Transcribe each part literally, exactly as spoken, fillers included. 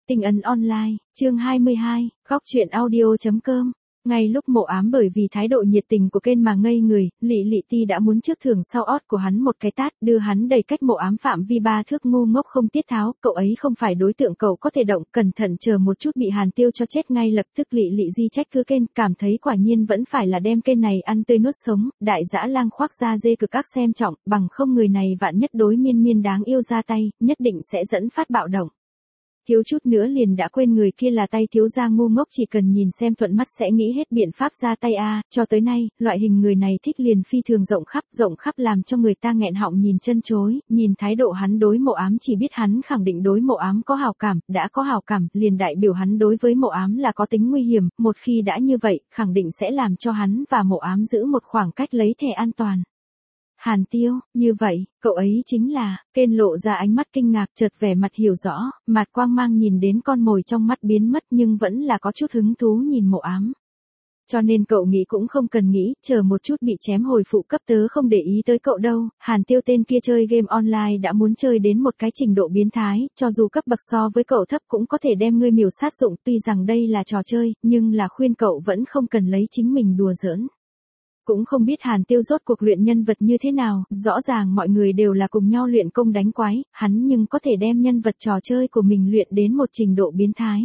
Tinh ấn online, chương hai mươi hai, góc truyện audio chấm com. Ngay lúc Mộ Ám bởi vì thái độ nhiệt tình của Ken mà ngây người, Lị Lị Ti đã muốn trước thưởng sau ót của hắn một cái tát, đưa hắn đẩy cách Mộ Ám phạm vi ba thước, ngu ngốc không tiết tháo, cậu ấy không phải đối tượng cậu có thể động, cẩn thận chờ một chút bị Hàn Tiêu cho chết ngay lập tức. Lị Lị Di trách cứ Ken, cảm thấy quả nhiên vẫn phải là đem Ken này ăn tươi nuốt sống, đại dã lang khoác da dê cực các xem trọng, bằng không người này vạn nhất đối Miên Miên đáng yêu ra tay, nhất định sẽ dẫn phát bạo động. Thiếu chút nữa liền đã quên người kia là tay thiếu gia ngu ngốc, chỉ cần nhìn xem thuận mắt sẽ nghĩ hết biện pháp ra tay a. À, cho tới nay, loại hình người này thích liền phi thường rộng khắp, rộng khắp làm cho người ta nghẹn họng nhìn chân chối, nhìn thái độ hắn đối Mộ Ám chỉ biết hắn khẳng định đối Mộ Ám có hào cảm, đã có hào cảm, liền đại biểu hắn đối với Mộ Ám là có tính nguy hiểm, một khi đã như vậy, khẳng định sẽ làm cho hắn và Mộ Ám giữ một khoảng cách lấy thẻ an toàn. Hàn Tiêu, như vậy, cậu ấy chính là, Ken lộ ra ánh mắt kinh ngạc, chợt vẻ mặt hiểu rõ, mặt quang mang nhìn đến con mồi trong mắt biến mất nhưng vẫn là có chút hứng thú nhìn Mộ Ám. Cho nên cậu nghĩ cũng không cần nghĩ, chờ một chút bị chém hồi phụ cấp tớ không để ý tới cậu đâu. Hàn Tiêu tên kia chơi game online đã muốn chơi đến một cái trình độ biến thái, cho dù cấp bậc so với cậu thấp cũng có thể đem ngươi miểu sát dụng, tuy rằng đây là trò chơi, nhưng là khuyên cậu vẫn không cần lấy chính mình đùa giỡn. Cũng không biết Hàn Tiêu rốt cuộc luyện nhân vật như thế nào, rõ ràng mọi người đều là cùng nhau luyện công đánh quái, hắn nhưng có thể đem nhân vật trò chơi của mình luyện đến một trình độ biến thái.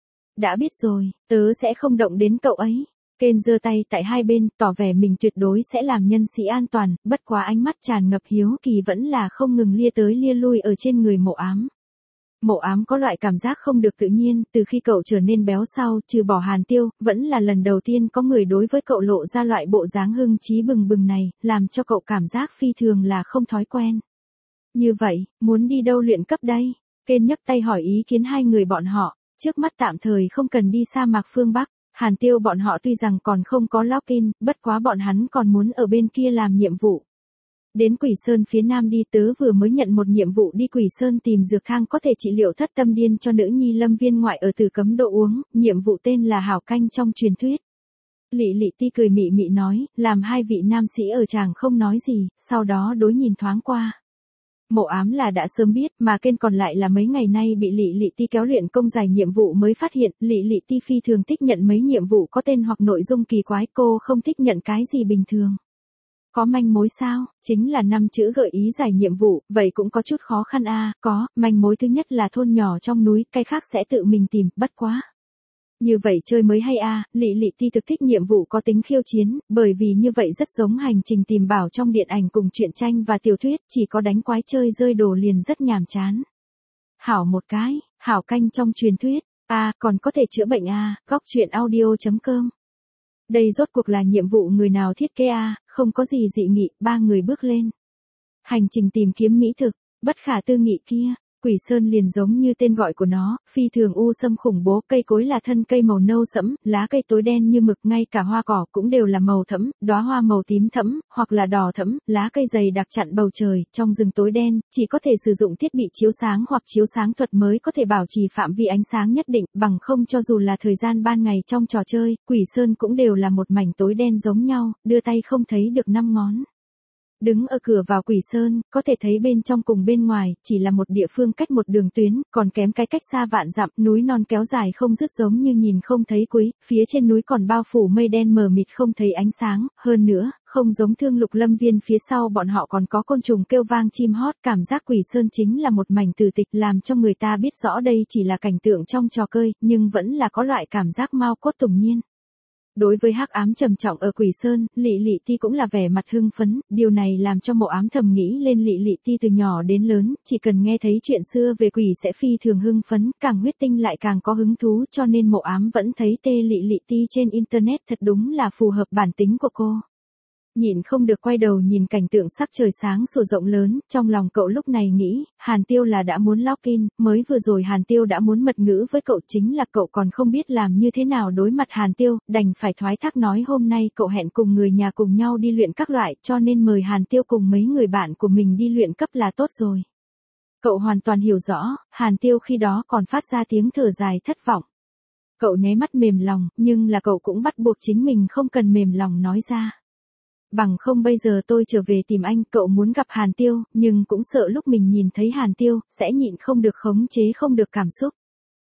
Đã biết rồi, tớ sẽ không động đến cậu ấy. Ken giơ tay tại hai bên, tỏ vẻ mình tuyệt đối sẽ làm nhân sĩ an toàn, bất quá ánh mắt tràn ngập hiếu kỳ vẫn là không ngừng lia tới lia lui ở trên người Mộ Ám. Mộ Ám có loại cảm giác không được tự nhiên, từ khi cậu trở nên béo sau, trừ bỏ Hàn Tiêu, vẫn là lần đầu tiên có người đối với cậu lộ ra loại bộ dáng hưng trí bừng bừng này, làm cho cậu cảm giác phi thường là không thói quen. Như vậy, muốn đi đâu luyện cấp đây? Ken nhấc tay hỏi ý kiến hai người bọn họ, trước mắt tạm thời không cần đi sa mạc phương Bắc. Hàn Tiêu bọn họ tuy rằng còn không có login, bất quá bọn hắn còn muốn ở bên kia làm nhiệm vụ. Đến Quỷ Sơn phía Nam đi, tớ vừa mới nhận một nhiệm vụ đi Quỷ Sơn tìm dược thang có thể trị liệu thất tâm điên cho nữ nhi Lâm Viên ngoại ở Tử Cấm Độ uống, nhiệm vụ tên là hảo canh trong truyền thuyết. Lị Lị Ti cười mị mị nói, làm hai vị nam sĩ ở chàng không nói gì, sau đó đối nhìn thoáng qua. Mộ Ám là đã sớm biết, mà Ken còn lại là mấy ngày nay bị Lị Lị Ti kéo luyện công giải nhiệm vụ mới phát hiện, Lị Lị Ti phi thường thích nhận mấy nhiệm vụ có tên hoặc nội dung kỳ quái, cô không thích nhận cái gì bình thường. Có manh mối sao? Chính là năm chữ gợi ý giải nhiệm vụ, vậy cũng có chút khó khăn a. À, có, manh mối thứ nhất là thôn nhỏ trong núi, cái khác sẽ tự mình tìm, bất quá. Như vậy chơi mới hay a. À, Lị Lị Ti thực thích nhiệm vụ có tính khiêu chiến, bởi vì như vậy rất giống hành trình tìm bảo trong điện ảnh cùng truyện tranh và tiểu thuyết, chỉ có đánh quái chơi rơi đồ liền rất nhàm chán. Hảo một cái, hảo canh trong truyền thuyết, a à, còn có thể chữa bệnh a. À, góc truyện audio chấm com. Đây rốt cuộc là nhiệm vụ người nào thiết kế a? À, không có gì dị nghị, ba người bước lên. Hành trình tìm kiếm mỹ thực, bất khả tư nghị kia, Quỷ Sơn liền giống như tên gọi của nó, phi thường u xâm khủng bố, cây cối là thân cây màu nâu sẫm, lá cây tối đen như mực, ngay cả hoa cỏ cũng đều là màu thẫm, đóa hoa màu tím thẫm, hoặc là đỏ thẫm, lá cây dày đặc chặn bầu trời, trong rừng tối đen, chỉ có thể sử dụng thiết bị chiếu sáng hoặc chiếu sáng thuật mới có thể bảo trì phạm vi ánh sáng nhất định, bằng không cho dù là thời gian ban ngày trong trò chơi, Quỷ Sơn cũng đều là một mảnh tối đen giống nhau, đưa tay không thấy được năm ngón. Đứng ở cửa vào Quỷ Sơn, có thể thấy bên trong cùng bên ngoài, chỉ là một địa phương cách một đường tuyến, còn kém cái cách xa vạn dặm, núi non kéo dài không dứt giống như nhìn không thấy cuối, phía trên núi còn bao phủ mây đen mờ mịt không thấy ánh sáng, hơn nữa, không giống Thương Lục Lâm Viên phía sau bọn họ còn có côn trùng kêu vang chim hót, cảm giác Quỷ Sơn chính là một mảnh từ tịch, làm cho người ta biết rõ đây chỉ là cảnh tượng trong trò chơi, nhưng vẫn là có loại cảm giác mao cốt tùng nhiên. Đối với hắc ám trầm trọng ở Quỷ Sơn, Lị Lị Ti cũng là vẻ mặt hưng phấn, điều này làm cho Mộ Ám thầm nghĩ lên Lị Lị Ti từ nhỏ đến lớn, chỉ cần nghe thấy chuyện xưa về quỷ sẽ phi thường hưng phấn, càng huyết tinh lại càng có hứng thú, cho nên Mộ Ám vẫn thấy tê Lị Lị Ti trên internet thật đúng là phù hợp bản tính của cô. Nhịn không được quay đầu nhìn cảnh tượng sắc trời sáng sủa rộng lớn, trong lòng cậu lúc này nghĩ, Hàn Tiêu là đã muốn login, mới vừa rồi Hàn Tiêu đã muốn mật ngữ với cậu, chính là cậu còn không biết làm như thế nào đối mặt Hàn Tiêu, đành phải thoái thác nói hôm nay cậu hẹn cùng người nhà cùng nhau đi luyện các loại, cho nên mời Hàn Tiêu cùng mấy người bạn của mình đi luyện cấp là tốt rồi. Cậu hoàn toàn hiểu rõ, Hàn Tiêu khi đó còn phát ra tiếng thở dài thất vọng. Cậu nháy mắt mềm lòng, nhưng là cậu cũng bắt buộc chính mình không cần mềm lòng nói ra. Bằng không bây giờ tôi trở về tìm anh, cậu muốn gặp Hàn Tiêu, nhưng cũng sợ lúc mình nhìn thấy Hàn Tiêu, sẽ nhịn không được khống chế không được cảm xúc.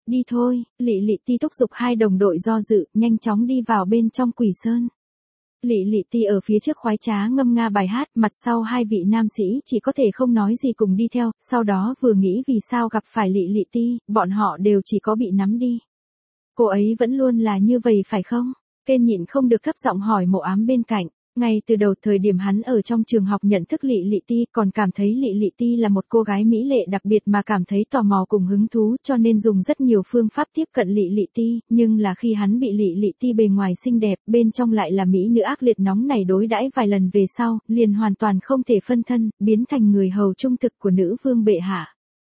Đi thôi, Lị Lị Ti thúc giục hai đồng đội do dự, nhanh chóng đi vào bên trong Quỷ Sơn. Lị Lị Ti ở phía trước khoái trá ngâm nga bài hát, mặt sau hai vị nam sĩ chỉ có thể không nói gì cùng đi theo, sau đó vừa nghĩ vì sao gặp phải Lị Lị Ti, bọn họ đều chỉ có bị nắm đi. Cô ấy vẫn luôn là như vậy phải không? Kên nhịn không được thấp giọng hỏi Mộ Ám bên cạnh. Ngay từ đầu thời điểm hắn ở trong trường học nhận thức Lị Lị Ti còn cảm thấy Lị Lị Ti là một cô gái mỹ lệ đặc biệt mà cảm thấy tò mò cùng hứng thú cho nên dùng rất nhiều phương pháp tiếp cận Lị Lị Ti, nhưng là khi hắn bị Lị Lị Ti bề ngoài xinh đẹp, bên trong lại là mỹ nữ ác liệt nóng này đối đãi vài lần về sau, liền hoàn toàn không thể phân thân, biến thành người hầu trung thực của nữ vương bệ hạ.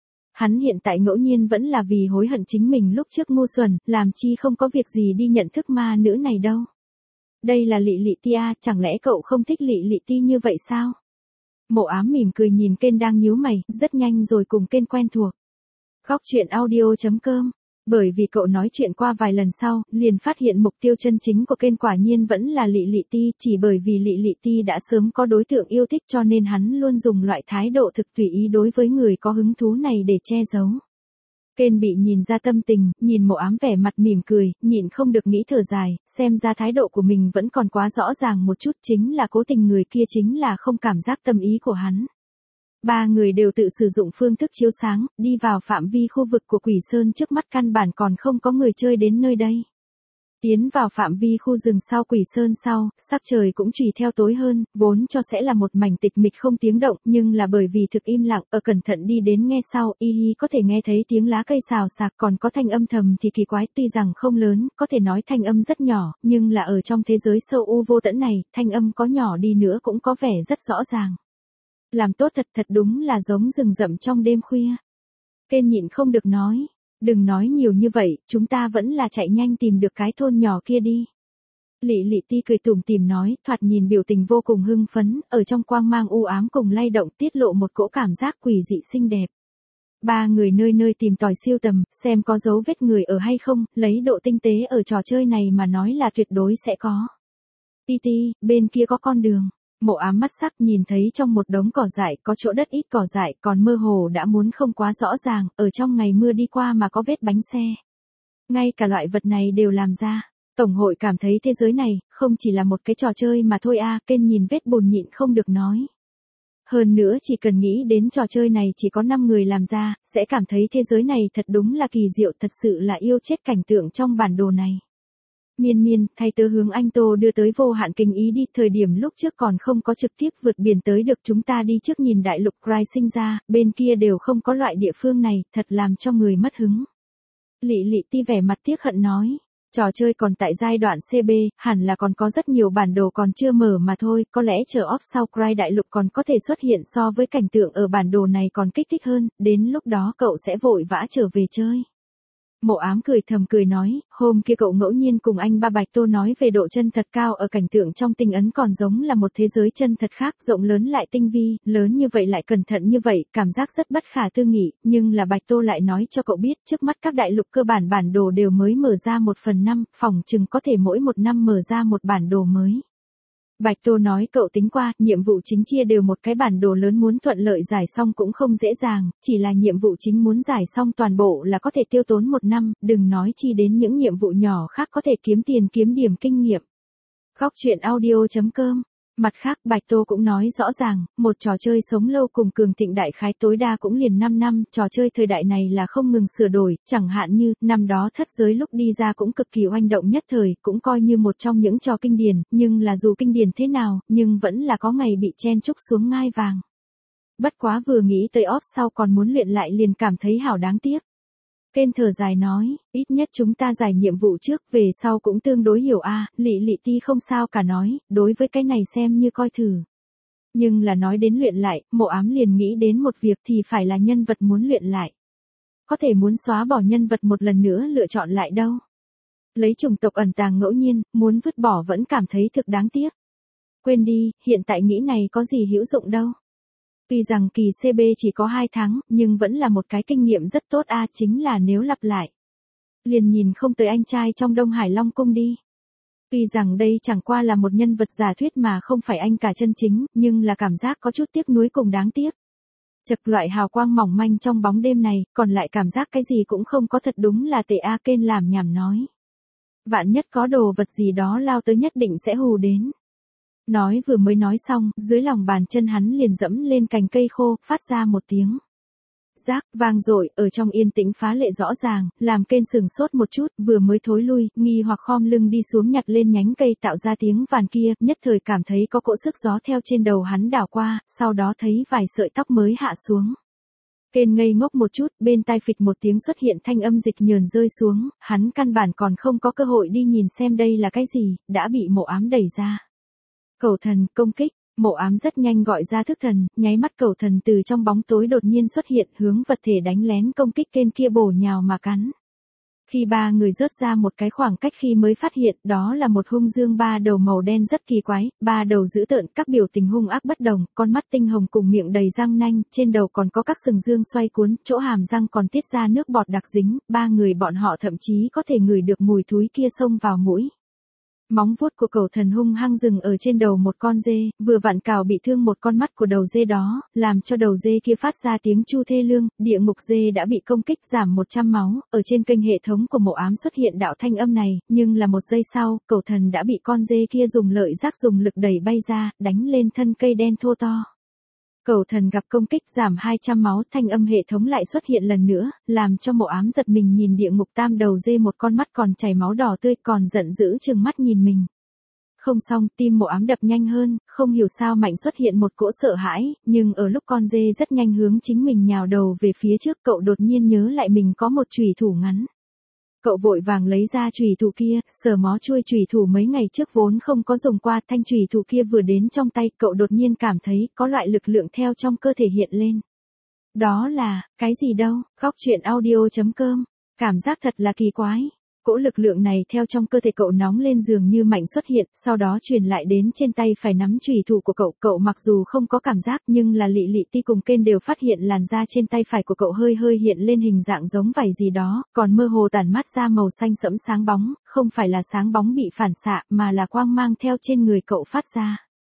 Hắn hiện tại ngẫu nhiên vẫn là vì hối hận chính mình lúc trước ngu xuẩn, làm chi không có việc gì đi nhận thức ma nữ này đâu. Đây là Lị Lị Ti à, chẳng lẽ cậu không thích Lị Lị Ti như vậy sao? Mộ Ám mỉm cười nhìn Kên đang nhíu mày, rất nhanh rồi cùng Kên quen thuộc. Góc truyện audio chấm com. Bởi vì cậu nói chuyện qua vài lần sau, liền phát hiện mục tiêu chân chính của Kên quả nhiên vẫn là Lị Lị Ti, chỉ bởi vì Lị Lị Ti đã sớm có đối tượng yêu thích cho nên hắn luôn dùng loại thái độ thực tùy ý đối với người có hứng thú này để che giấu. Kên bị nhìn ra tâm tình, nhìn Mộ Ám vẻ mặt mỉm cười, nhịn không được nghĩ thở dài, xem ra thái độ của mình vẫn còn quá rõ ràng một chút, chính là cố tình người kia chính là không cảm giác tâm ý của hắn. Ba người đều tự sử dụng phương thức chiếu sáng, đi vào phạm vi khu vực của Quỷ Sơn trước mắt căn bản còn không có người chơi đến nơi đây. Tiến vào phạm vi khu rừng sau Quỷ Sơn sau, sắc trời cũng tùy theo tối hơn, vốn cho sẽ là một mảnh tịch mịch không tiếng động, nhưng là bởi vì thực im lặng, ở cẩn thận đi đến nghe sau, y hi có thể nghe thấy tiếng lá cây xào xạc, còn có thanh âm thầm thì kỳ quái, tuy rằng không lớn, có thể nói thanh âm rất nhỏ, nhưng là ở trong thế giới sâu u vô tận này, thanh âm có nhỏ đi nữa cũng có vẻ rất rõ ràng. Làm tốt thật thật đúng là giống rừng rậm trong đêm khuya. Kên nhịn không được nói. Đừng nói nhiều như vậy, chúng ta vẫn là chạy nhanh tìm được cái thôn nhỏ kia đi. Lị Lị Ti cười tủm tỉm nói, thoạt nhìn biểu tình vô cùng hưng phấn, ở trong quang mang u ám cùng lay động tiết lộ một cỗ cảm giác quỷ dị xinh đẹp. Ba người nơi nơi tìm tòi siêu tầm, xem có dấu vết người ở hay không, lấy độ tinh tế ở trò chơi này mà nói là tuyệt đối sẽ có. Ti Ti, bên kia có con đường. Mộ Ám mắt sắc nhìn thấy trong một đống cỏ dại có chỗ đất ít cỏ dại còn mơ hồ đã muốn không quá rõ ràng, ở trong ngày mưa đi qua mà có vết bánh xe. Ngay cả loại vật này đều làm ra. Tổng hội cảm thấy thế giới này, không chỉ là một cái trò chơi mà thôi a. Kên nhìn vết bùn nhịn không được nói. Hơn nữa chỉ cần nghĩ đến trò chơi này chỉ có năm người làm ra, sẽ cảm thấy thế giới này thật đúng là kỳ diệu, thật sự là yêu chết cảnh tượng trong bản đồ này. Miên miên, thay tớ hướng anh Tô đưa tới vô hạn kinh ý đi, thời điểm lúc trước còn không có trực tiếp vượt biển tới được, chúng ta đi trước nhìn đại lục Cry sinh ra, bên kia đều không có loại địa phương này, thật làm cho người mất hứng. Lị Lị Ti vẻ mặt tiếc hận nói, trò chơi còn tại giai đoạn xê bê, hẳn là còn có rất nhiều bản đồ còn chưa mở mà thôi, có lẽ chờ off sau Cry đại lục còn có thể xuất hiện so với cảnh tượng ở bản đồ này còn kích thích hơn, đến lúc đó cậu sẽ vội vã trở về chơi. Mộ Ám cười thầm cười nói, hôm kia cậu ngẫu nhiên cùng anh ba Bạch Tô nói về độ chân thật cao ở cảnh tượng trong tinh ấn còn giống là một thế giới chân thật khác, rộng lớn lại tinh vi, lớn như vậy lại cẩn thận như vậy, cảm giác rất bất khả tư nghị, nhưng là Bạch Tô lại nói cho cậu biết, trước mắt các đại lục cơ bản bản đồ đều mới mở ra một phần năm, phỏng chừng có thể mỗi một năm mở ra một bản đồ mới. Bạch Tô nói cậu tính qua, nhiệm vụ chính chia đều một cái bản đồ lớn muốn thuận lợi giải xong cũng không dễ dàng, chỉ là nhiệm vụ chính muốn giải xong toàn bộ là có thể tiêu tốn một năm, đừng nói chi đến những nhiệm vụ nhỏ khác có thể kiếm tiền kiếm điểm kinh nghiệm. Góc truyện audio chấm com. Mặt khác Bạch Tô cũng nói rõ ràng, một trò chơi sống lâu cùng cường thịnh đại khái tối đa cũng liền năm năm, trò chơi thời đại này là không ngừng sửa đổi, chẳng hạn như, năm đó thất giới lúc đi ra cũng cực kỳ oanh động nhất thời, cũng coi như một trong những trò kinh điển, nhưng là dù kinh điển thế nào, nhưng vẫn là có ngày bị chen chúc xuống ngai vàng. Bất quá vừa nghĩ tới off sau còn muốn luyện lại liền cảm thấy hảo đáng tiếc. Kên thở dài nói, ít nhất chúng ta giải nhiệm vụ trước, về sau cũng tương đối hiểu a. Lị Lị Ti không sao cả nói, đối với cái này xem như coi thử. Nhưng là nói đến luyện lại, Mộ Ám liền nghĩ đến một việc thì phải là nhân vật muốn luyện lại. Có thể muốn xóa bỏ nhân vật một lần nữa lựa chọn lại đâu. Lấy chủng tộc ẩn tàng ngẫu nhiên, muốn vứt bỏ vẫn cảm thấy thực đáng tiếc. Quên đi, hiện tại nghĩ này có gì hữu dụng đâu. Tuy rằng kỳ xê bê chỉ có hai tháng, nhưng vẫn là một cái kinh nghiệm rất tốt a, chính là nếu lặp lại. Liền nhìn không tới anh trai trong Đông Hải Long Cung đi. Tuy rằng đây chẳng qua là một nhân vật giả thuyết mà không phải anh cả chân chính, nhưng là cảm giác có chút tiếc nuối cùng đáng tiếc. Chật, loại hào quang mỏng manh trong bóng đêm này, còn lại cảm giác cái gì cũng không có, thật đúng là tệ a. Kên làm nhảm nói. Vạn nhất có đồ vật gì đó lao tới nhất định sẽ hù đến. Nói vừa mới nói xong, dưới lòng bàn chân hắn liền dẫm lên cành cây khô, phát ra một tiếng rác vang dội, ở trong yên tĩnh phá lệ rõ ràng, làm Kên sừng sốt một chút, vừa mới thối lui, nghi hoặc khom lưng đi xuống nhặt lên nhánh cây tạo ra tiếng vàn kia, nhất thời cảm thấy có cỗ sức gió theo trên đầu hắn đảo qua, sau đó thấy vài sợi tóc mới hạ xuống. Kên ngây ngốc một chút, bên tai phịch một tiếng xuất hiện thanh âm dịch nhờn rơi xuống, hắn căn bản còn không có cơ hội đi nhìn xem đây là cái gì, đã bị mộ ám đẩy ra. Cẩu thần, công kích. Mộ ám rất nhanh gọi ra thức thần, nháy mắt cẩu thần từ trong bóng tối đột nhiên xuất hiện, hướng vật thể đánh lén công kích Kên kia bổ nhào mà cắn. Khi ba người rớt ra một cái khoảng cách khi mới phát hiện đó là một hung dương ba đầu màu đen rất kỳ quái, ba đầu dữ tợn, các biểu tình hung ác bất đồng, con mắt tinh hồng cùng miệng đầy răng nanh, trên đầu còn có các sừng dương xoay cuốn, chỗ hàm răng còn tiết ra nước bọt đặc dính, ba người bọn họ thậm chí có thể ngửi được mùi thúi kia xông vào mũi. Móng vuốt của cẩu thần hung hăng dừng ở trên đầu một con dê, vừa vặn cào bị thương một con mắt của đầu dê đó, làm cho đầu dê kia phát ra tiếng chu thê lương, địa ngục dê đã bị công kích giảm một trăm máu, ở trên kênh hệ thống của mộ ám xuất hiện đạo thanh âm này, nhưng là một giây sau, cẩu thần đã bị con dê kia dùng lợi giác dùng lực đẩy bay ra, đánh lên thân cây đen thô to. Cẩu thần gặp công kích giảm hai trăm máu, thanh âm hệ thống lại xuất hiện lần nữa, làm cho mộ ám giật mình nhìn địa ngục tam đầu dê một con mắt còn chảy máu đỏ tươi, còn giận dữ trừng mắt nhìn mình. Không xong, tim mộ ám đập nhanh hơn, không hiểu sao mạnh xuất hiện một cỗ sợ hãi, nhưng ở lúc con dê rất nhanh hướng chính mình nhào đầu về phía trước, cậu đột nhiên nhớ lại mình có một chùy thủ ngắn. Cậu vội vàng lấy ra chùy thủ kia, sờ mó chuôi chùy thủ mấy ngày trước vốn không có dùng qua, thanh chùy thủ kia vừa đến trong tay, cậu đột nhiên cảm thấy có loại lực lượng theo trong cơ thể hiện lên. Đó là, cái gì đâu, góc truyện audio chấm com, cảm giác thật là kỳ quái. Cỗ lực lượng này theo trong cơ thể cậu nóng lên dường như mạnh xuất hiện, sau đó truyền lại đến trên tay phải nắm chùy thủ của cậu. Cậu mặc dù không có cảm giác nhưng là Lị Lị Ti cùng Kên đều phát hiện làn da trên tay phải của cậu hơi hơi hiện lên hình dạng giống vảy gì đó, còn mơ hồ tản mát ra màu xanh sẫm sáng bóng, không phải là sáng bóng bị phản xạ mà là quang mang theo trên người cậu phát ra.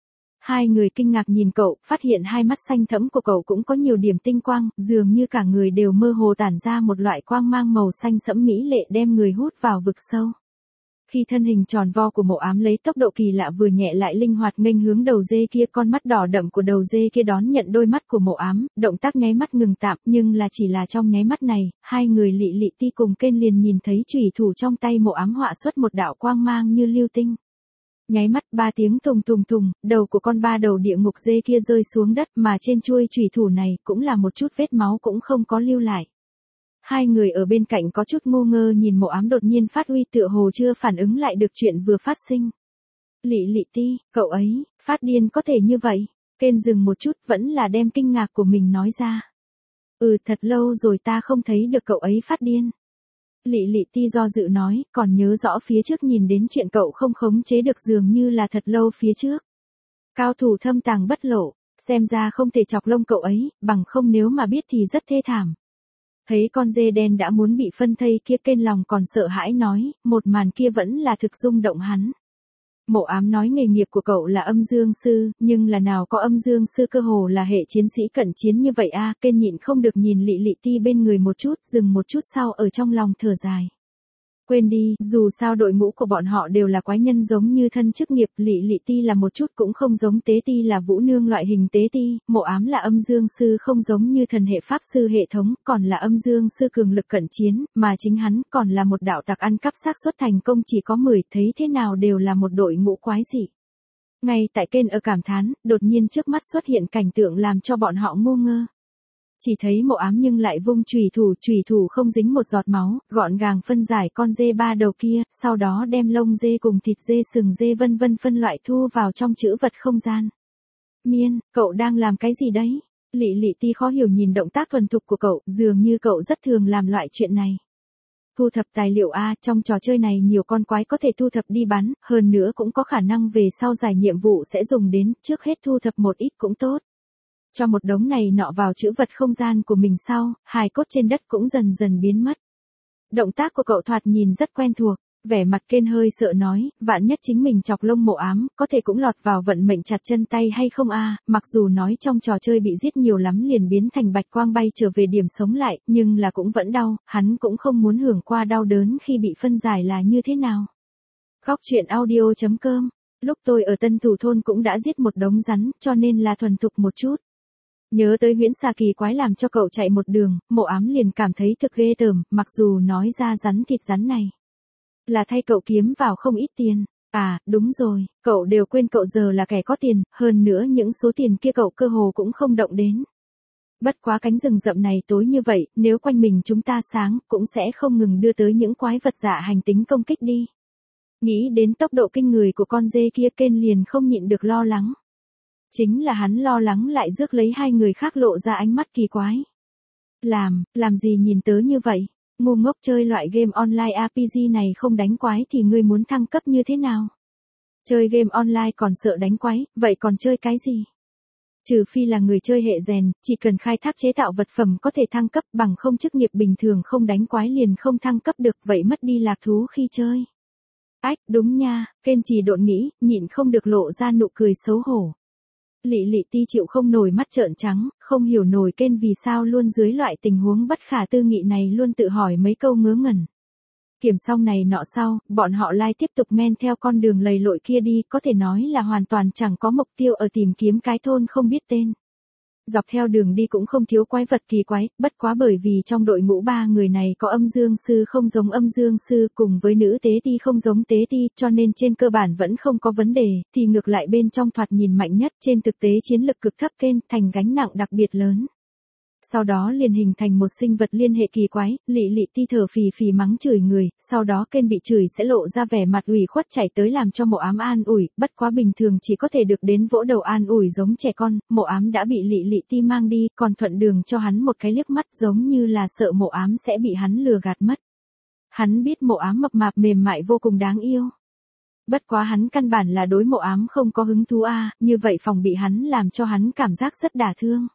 Hai người kinh ngạc nhìn cậu, phát hiện hai mắt xanh thẫm của cậu cũng có nhiều điểm tinh quang, dường như cả người đều mơ hồ tản ra một loại quang mang màu xanh sẫm mỹ lệ đem người hút vào vực sâu. Khi thân hình tròn vo của mộ ám lấy tốc độ kỳ lạ vừa nhẹ lại linh hoạt nghênh hướng đầu dê kia, con mắt đỏ đậm của đầu dê kia đón nhận đôi mắt của mộ ám, động tác nháy mắt ngừng tạm, nhưng là chỉ là trong nháy mắt này, hai người Lị Lị Ti cùng Kên liền nhìn thấy chùy thủ trong tay mộ ám họa xuất một đạo quang mang như lưu tinh. Nháy mắt ba tiếng thùng thùng thùng, đầu của con ba đầu địa ngục dê kia rơi xuống đất, mà trên chuôi chùy thủ này cũng là một chút vết máu cũng không có lưu lại. Hai người ở bên cạnh có chút ngu ngơ nhìn mộ ám đột nhiên phát uy, tựa hồ chưa phản ứng lại được chuyện vừa phát sinh. Lị Lị Ti, cậu ấy, phát điên có thể như vậy? Kên dừng một chút vẫn là đem kinh ngạc của mình nói ra. Ừ, thật lâu rồi ta không thấy được cậu ấy phát điên. Lị Lị Ti do dự nói, còn nhớ rõ phía trước nhìn đến chuyện cậu không khống chế được dường như là thật lâu phía trước. Cao thủ thâm tàng bất lộ, xem ra không thể chọc lông cậu ấy, bằng không nếu mà biết thì rất thê thảm. Thấy con dê đen đã muốn bị phân thây kia, Kên lòng còn sợ hãi nói, một màn kia vẫn là thực rung động hắn. Mộ ám nói nghề nghiệp của cậu là âm dương sư, nhưng là nào có âm dương sư cơ hồ là hệ chiến sĩ cận chiến như vậy a. À, Kên nhịn không được nhìn Lị Lị Ti bên người một chút, dừng một chút sau ở trong lòng thở dài. Quên đi, dù sao đội ngũ của bọn họ đều là quái nhân giống như thân chức nghiệp, Lị Lị Ti là một chút cũng không giống tế ti là vũ nương loại hình tế ti, mộ ám là âm dương sư không giống như thần hệ pháp sư hệ thống, còn là âm dương sư cường lực cận chiến, mà chính hắn còn là một đạo tặc ăn cắp, xác suất thành công chỉ có mười, thấy thế nào đều là một đội ngũ quái dị. Ngay tại Kên ở cảm thán, đột nhiên trước mắt xuất hiện cảnh tượng làm cho bọn họ ngu ngơ. Chỉ thấy mộ ám nhưng lại vung chùy thủ, chùy thủ không dính một giọt máu, gọn gàng phân giải con dê ba đầu kia, sau đó đem lông dê cùng thịt dê, sừng dê vân vân phân loại thu vào trong trữ vật không gian. Miên, cậu đang làm cái gì đấy? Lị Lị Ti khó hiểu nhìn động tác thuần thục của cậu, dường như cậu rất thường làm loại chuyện này. Thu thập tài liệu a, trong trò chơi này nhiều con quái có thể thu thập đi bắn, hơn nữa cũng có khả năng về sau giải nhiệm vụ sẽ dùng đến, trước hết thu thập một ít cũng tốt. Cho một đống này nọ vào trữ vật không gian của mình sau, hài cốt trên đất cũng dần dần biến mất. Động tác của cậu thoạt nhìn rất quen thuộc, Vẻ mặt Ken hơi sợ nói, vạn nhất chính mình chọc lông mộ ám, có thể cũng lọt vào vận mệnh chặt chân tay hay không a? Mặc dù nói trong trò chơi bị giết nhiều lắm liền biến thành bạch quang bay trở về điểm sống lại, nhưng là cũng vẫn đau, hắn cũng không muốn hưởng qua đau đớn khi bị phân giải là như thế nào. Góc truyện audio chấm com. Lúc tôi ở Tân Thủ Thôn cũng đã giết một đống rắn, cho nên là thuần thục một chút. Nhớ tới huyễn xà kỳ quái làm cho cậu chạy một đường, mộ ám liền cảm thấy thực ghê tởm, mặc dù nói ra rắn thịt rắn này là thay cậu kiếm vào không ít tiền. À, đúng rồi, cậu đều quên cậu giờ là kẻ có tiền, hơn nữa những số tiền kia cậu cơ hồ cũng không động đến. Bất quá cánh rừng rậm này tối như vậy, nếu quanh mình chúng ta sáng, cũng sẽ không ngừng đưa tới những quái vật dạ hành tính công kích đi. Nghĩ đến tốc độ kinh người của con dê kia, Ken liền không nhịn được lo lắng. Chính là hắn lo lắng lại rước lấy hai người khác lộ ra ánh mắt kỳ quái. Làm, làm gì nhìn tớ như vậy? Ngu ngốc, chơi loại game online a pê giê này không đánh quái thì ngươi muốn thăng cấp như thế nào? Chơi game online còn sợ đánh quái, vậy còn chơi cái gì? Trừ phi là người chơi hệ rèn, chỉ cần khai thác chế tạo vật phẩm có thể thăng cấp, bằng không chức nghiệp bình thường không đánh quái liền không thăng cấp được, vậy mất đi lạc thú khi chơi. Ách, đúng nha, Ken chỉ độn nghĩ, nhịn không được lộ ra nụ cười xấu hổ. Lị Lị Ti chịu không nổi mắt trợn trắng, không hiểu nổi Ken vì sao luôn dưới loại tình huống bất khả tư nghị này luôn tự hỏi mấy câu ngớ ngẩn. Kiểm xong này nọ sau, bọn họ lai tiếp tục men theo con đường lầy lội kia đi, có thể nói là hoàn toàn chẳng có mục tiêu ở tìm kiếm cái thôn không biết tên. Dọc theo đường đi cũng không thiếu quái vật kỳ quái, bất quá bởi vì trong đội ngũ ba người này có âm dương sư không giống âm dương sư cùng với nữ tế ti không giống tế ti, cho nên trên cơ bản vẫn không có vấn đề, thì ngược lại bên trong thoạt nhìn mạnh nhất, trên thực tế chiến lực cực thấp Ken thành gánh nặng đặc biệt lớn. Sau đó liền hình thành một sinh vật liên hệ kỳ quái, Lị Lị Ti thở phì phì mắng chửi người, sau đó Ken bị chửi sẽ lộ ra vẻ mặt ủy khuất chạy tới làm cho mộ ám an ủi, bất quá bình thường chỉ có thể được đến vỗ đầu an ủi giống trẻ con, mộ ám đã bị Lị Lị Ti mang đi, còn thuận đường cho hắn một cái liếc mắt giống như là sợ mộ ám sẽ bị hắn lừa gạt mất. Hắn biết mộ ám mập mạp mềm mại vô cùng đáng yêu. Bất quá hắn căn bản là đối mộ ám không có hứng thú a, như vậy phòng bị hắn làm cho hắn cảm giác rất đả thương.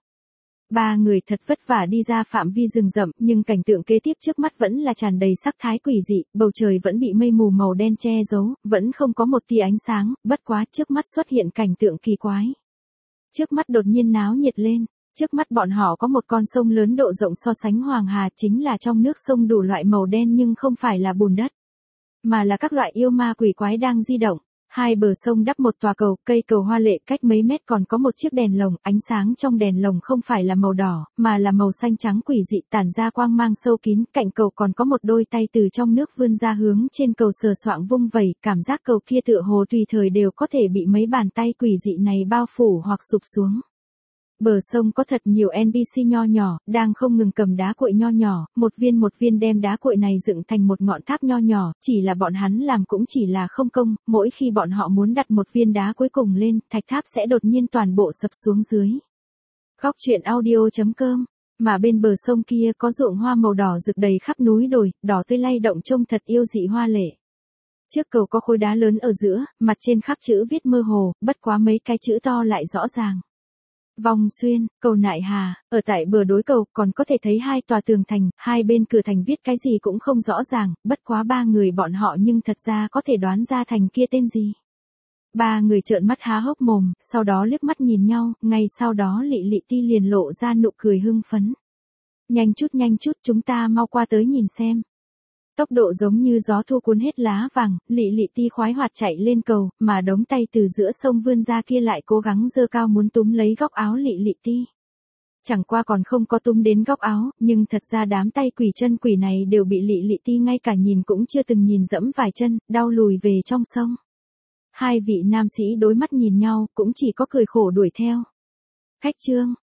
Ba người thật vất vả đi ra phạm vi rừng rậm, nhưng cảnh tượng kế tiếp trước mắt vẫn là tràn đầy sắc thái quỷ dị, bầu trời vẫn bị mây mù màu đen che giấu, vẫn không có một tia ánh sáng, bất quá trước mắt xuất hiện cảnh tượng kỳ quái. Trước mắt đột nhiên náo nhiệt lên, trước mắt bọn họ có một con sông lớn độ rộng so sánh Hoàng Hà, chính là trong nước sông đủ loại màu đen nhưng không phải là bùn đất, mà là các loại yêu ma quỷ quái đang di động. Hai bờ sông đắp một tòa cầu, cây cầu hoa lệ cách mấy mét còn có một chiếc đèn lồng, ánh sáng trong đèn lồng không phải là màu đỏ, mà là màu xanh trắng quỷ dị tản ra quang mang sâu kín, cạnh cầu còn có một đôi tay từ trong nước vươn ra hướng trên cầu sờ soạng vung vẩy, cảm giác cầu kia tựa hồ tùy thời đều có thể bị mấy bàn tay quỷ dị này bao phủ hoặc sụp xuống. Bờ sông có thật nhiều en pê xê nho nhỏ, đang không ngừng cầm đá cuội nho nhỏ, một viên một viên đem đá cuội này dựng thành một ngọn tháp nho nhỏ, chỉ là bọn hắn làm cũng chỉ là không công, mỗi khi bọn họ muốn đặt một viên đá cuối cùng lên, thạch tháp sẽ đột nhiên toàn bộ sập xuống dưới. Góc truyện audio chấm com. Mà bên bờ sông kia có ruộng hoa màu đỏ rực đầy khắp núi đồi, đỏ tươi lay động trông thật yêu dị hoa lệ. Trước cầu có khối đá lớn ở giữa, mặt trên khắc chữ viết mơ hồ, bất quá mấy cái chữ to lại rõ ràng. Vòng xuyên, cầu Nại Hà, ở tại bờ đối cầu còn có thể thấy hai tòa tường thành, hai bên cửa thành viết cái gì cũng không rõ ràng, bất quá ba người bọn họ nhưng thật ra có thể đoán ra thành kia tên gì. Ba người trợn mắt há hốc mồm, sau đó liếc mắt nhìn nhau, ngay sau đó Lị Lị Ti liền lộ ra nụ cười hưng phấn. Nhanh chút nhanh chút, chúng ta mau qua tới nhìn xem. Tốc độ giống như gió thu cuốn hết lá vàng, Lị Lị Ti khoái hoạt chạy lên cầu, mà đống tay từ giữa sông vươn ra kia lại cố gắng giơ cao muốn túm lấy góc áo Lị Lị Ti. Chẳng qua còn không có túm đến góc áo, nhưng thật ra đám tay quỷ chân quỷ này đều bị Lị Lị Ti ngay cả nhìn cũng chưa từng nhìn dẫm vài chân, đau lùi về trong sông. Hai vị nam sĩ đối mắt nhìn nhau, cũng chỉ có cười khổ đuổi theo. Khách trương,